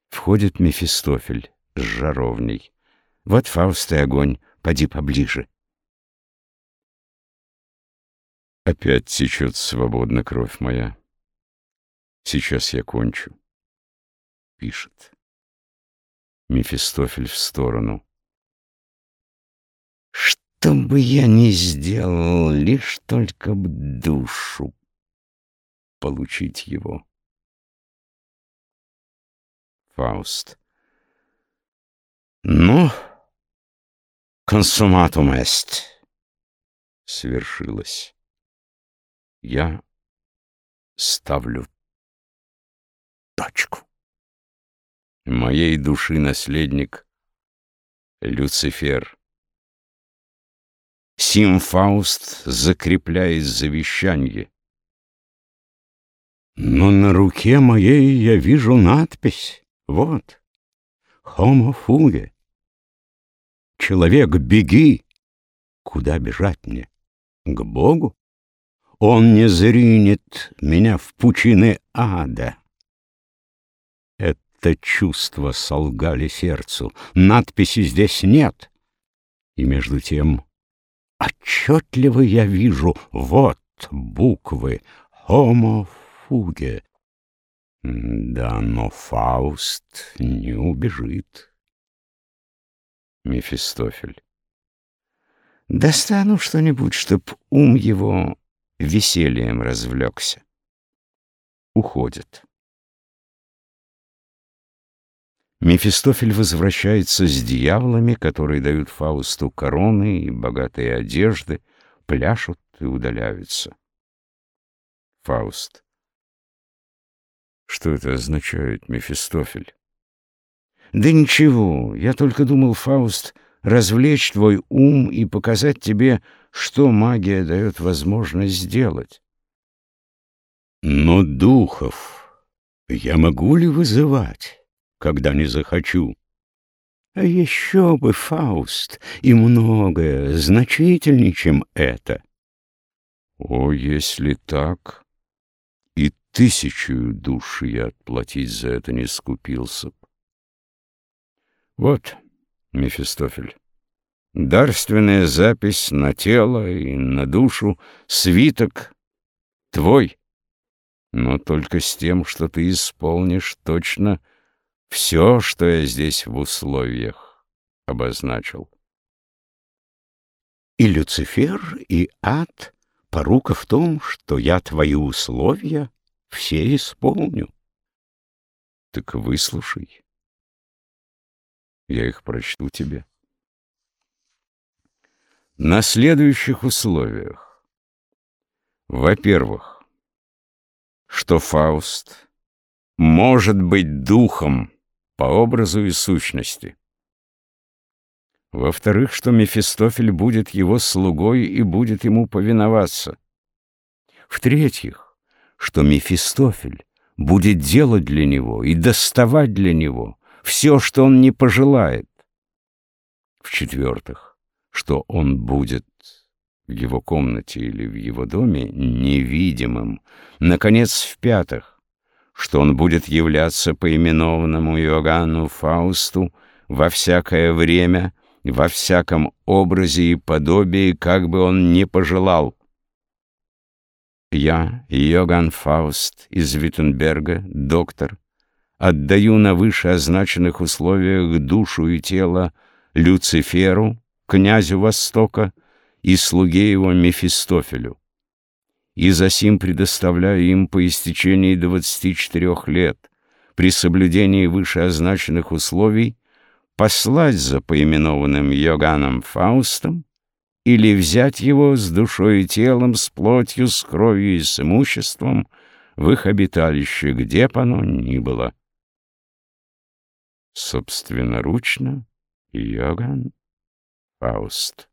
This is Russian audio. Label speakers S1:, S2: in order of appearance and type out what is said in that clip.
S1: Входит Мефистофель с жаровней. Вот Фауст и огонь, поди поближе. Опять течет свободно кровь моя. Сейчас я кончу. Пишет. Мефистофель в сторону. Что бы я ни сделал, лишь только б душу получить его. Фауст. Ну, консуматум эст. Свершилось. Я ставлю точку. Моей души наследник Люцифер. Сим Фауст закрепляет завещанье. Но на руке моей я вижу надпись. Вот. Homo fuge. Человек, беги. Куда бежать мне? К Богу? Он не зринет меня в пучины ада. Это чувства солгали сердцу. Надписи здесь нет. И между тем отчетливо я вижу вот буквы Homo fuge. Да, но Фауст не убежит. Мефистофель. Достану что-нибудь, чтоб ум его весельем развлекся. Уходит. Мефистофель возвращается с дьяволами, которые дают Фаусту короны и богатые одежды, пляшут и удаляются. Фауст. Что это означает, Мефистофель? Да ничего, я только думал, Фауст, развлечь твой ум и показать тебе, что магия дает возможность сделать. Но духов я могу ли вызывать, когда не захочу? А еще бы, Фауст, и многое значительнее, чем это. О, если так, и 1000 душ я отплатить за это не скупился б. Вот, Мефистофель, дарственная запись на тело и на душу, свиток твой, но только с тем, что ты исполнишь точно все, что я здесь в условиях обозначил. И Люцифер, и ад порука в том, что я твои условия все исполню. Так выслушай. Я их прочту тебе. На следующих условиях. Во-первых, что Фауст может быть духом по образу и сущности. Во-вторых, что Мефистофель будет его слугой и будет ему повиноваться. В-третьих, что Мефистофель будет делать для него и доставать для него все, что он не пожелает. В-четвертых, что он будет в его комнате или в его доме невидимым. Наконец, в-пятых, что он будет являться по именованному Иоганну Фаусту во всякое время, во всяком образе и подобии, как бы он ни пожелал. Я, Иоганн Фауст из Виттенберга, доктор, отдаю на вышеозначенных условиях душу и тело Люциферу, князю Востока, и слуге его Мефистофелю, и засим предоставляю им по истечении 24 лет при соблюдении вышеозначенных условий послать за поименованным Иоганном Фаустом или взять его с душой и телом, с плотью, с кровью и с имуществом в их обиталище, где бы оно ни было. Собственноручно, Иоганн Фауст.